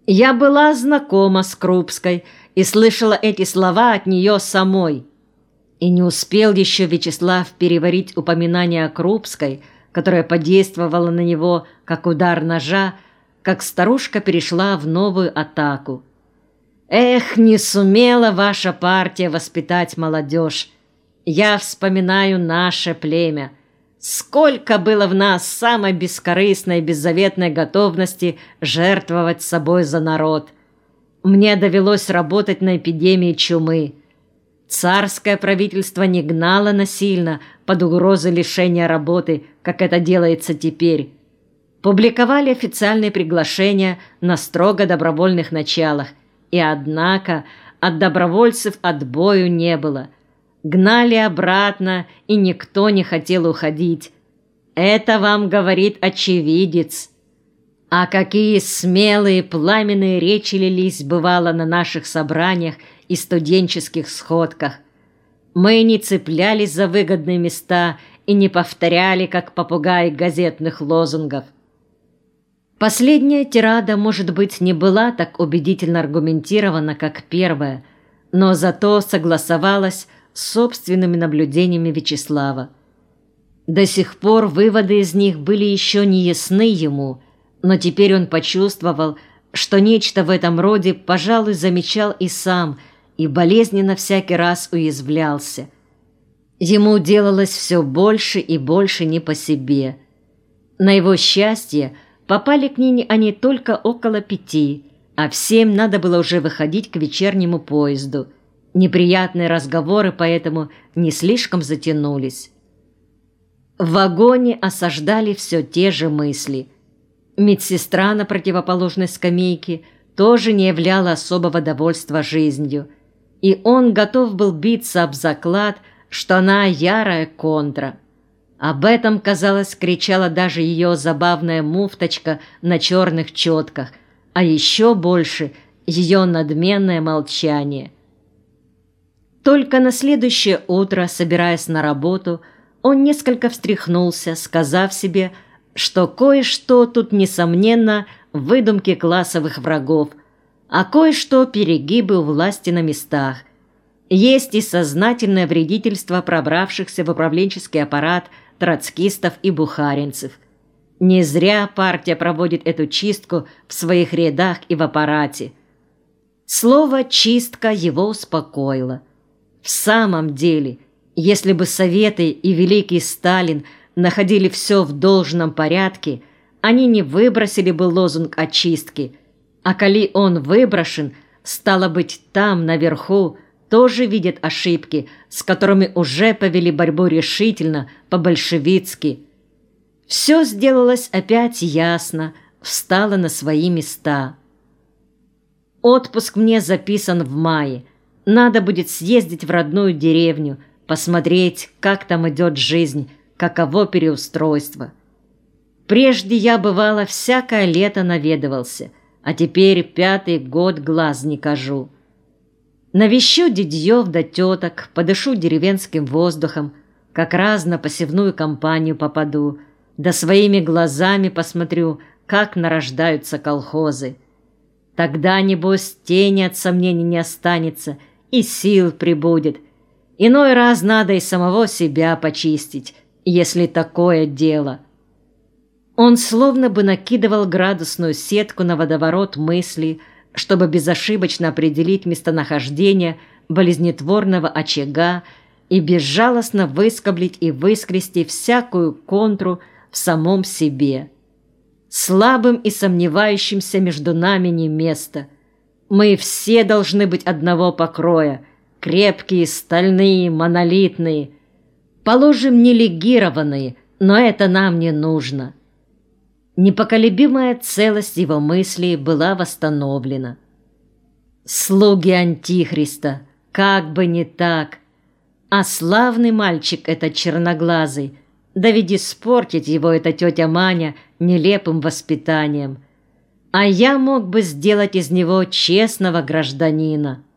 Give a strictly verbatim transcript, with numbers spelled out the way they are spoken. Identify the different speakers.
Speaker 1: Я была знакома с Крупской и слышала эти слова от нее самой. И не успел еще Вячеслав переварить упоминание о Крупской, которая подействовала на него, как удар ножа, как старушка перешла в новую атаку. «Эх, не сумела ваша партия воспитать молодежь! Я вспоминаю наше племя. Сколько было в нас самой бескорыстной и беззаветной готовности жертвовать собой за народ! Мне довелось работать на эпидемии чумы. Царское правительство не гнало насильно под угрозой лишения работы, как это делается теперь. Публиковали официальные приглашения на строго добровольных началах, и однако от добровольцев отбою не было. Гнали обратно, и никто не хотел уходить. Это вам говорит очевидец. А какие смелые пламенные речи лились, бывало, на наших собраниях и студенческих сходках. Мы не цеплялись за выгодные места и не повторяли, как попугаи, газетных лозунгов. Последняя тирада, может быть, не была так убедительно аргументирована, как первая, но зато согласовалась с собственными наблюдениями Вячеслава. До сих пор выводы из них были еще не ясны ему, но теперь он почувствовал, что нечто в этом роде, пожалуй, замечал и сам, и болезненно всякий раз уязвлялся. Ему делалось все больше и больше не по себе. На его счастье попали к Нине они только около пяти, а в семь надо было уже выходить к вечернему поезду. Неприятные разговоры поэтому не слишком затянулись. В вагоне осаждали все те же мысли. Медсестра на противоположной скамейке тоже не являла особого довольства жизнью, и он готов был биться об заклад, что она ярая контра. Об этом, казалось, кричала даже ее забавная муфточка на черных четках, а еще больше ее надменное молчание. Только на следующее утро, собираясь на работу, он несколько встряхнулся, сказав себе, что кое-что тут, несомненно, выдумки классовых врагов, а кое-что перегибы у власти на местах. Есть и сознательное вредительство пробравшихся в управленческий аппарат троцкистов и бухаринцев. Не зря партия проводит эту чистку в своих рядах и в аппарате. Слово «чистка» его успокоило. В самом деле, если бы Советы и великий Сталин находили все в должном порядке, они не выбросили бы лозунг о чистке, а коли он выброшен, стало быть, там, наверху, тоже видят ошибки, с которыми уже повели борьбу решительно, по-большевицки. Все сделалось опять ясно, встало на свои места. Отпуск мне записан в мае. Надо будет съездить в родную деревню, посмотреть, как там идет жизнь, каково переустройство. Прежде я, бывало, всякое лето наведывался, а теперь пятый год глаз не кажу. Навещу дядьев да теток, подышу деревенским воздухом, как раз на посевную компанию попаду, да своими глазами посмотрю, как нарождаются колхозы. Тогда, небось, тени от сомнений не останется, и сил прибудет. Иной раз надо и самого себя почистить, если такое дело. Он словно бы накидывал градусную сетку на водоворот мыслей, чтобы безошибочно определить местонахождение болезнетворного очага и безжалостно выскоблить и выскрести всякую контру в самом себе. Слабым и сомневающимся между нами не место. Мы все должны быть одного покроя, крепкие, стальные, монолитные. Положим, не легированные, но это нам не нужно. Непоколебимая целость его мыслей была восстановлена. Слуги Антихриста, как бы не так. А славный мальчик этот черноглазый, да ведь испортить его эта тетя Маня нелепым воспитанием. А я мог бы сделать из него честного гражданина.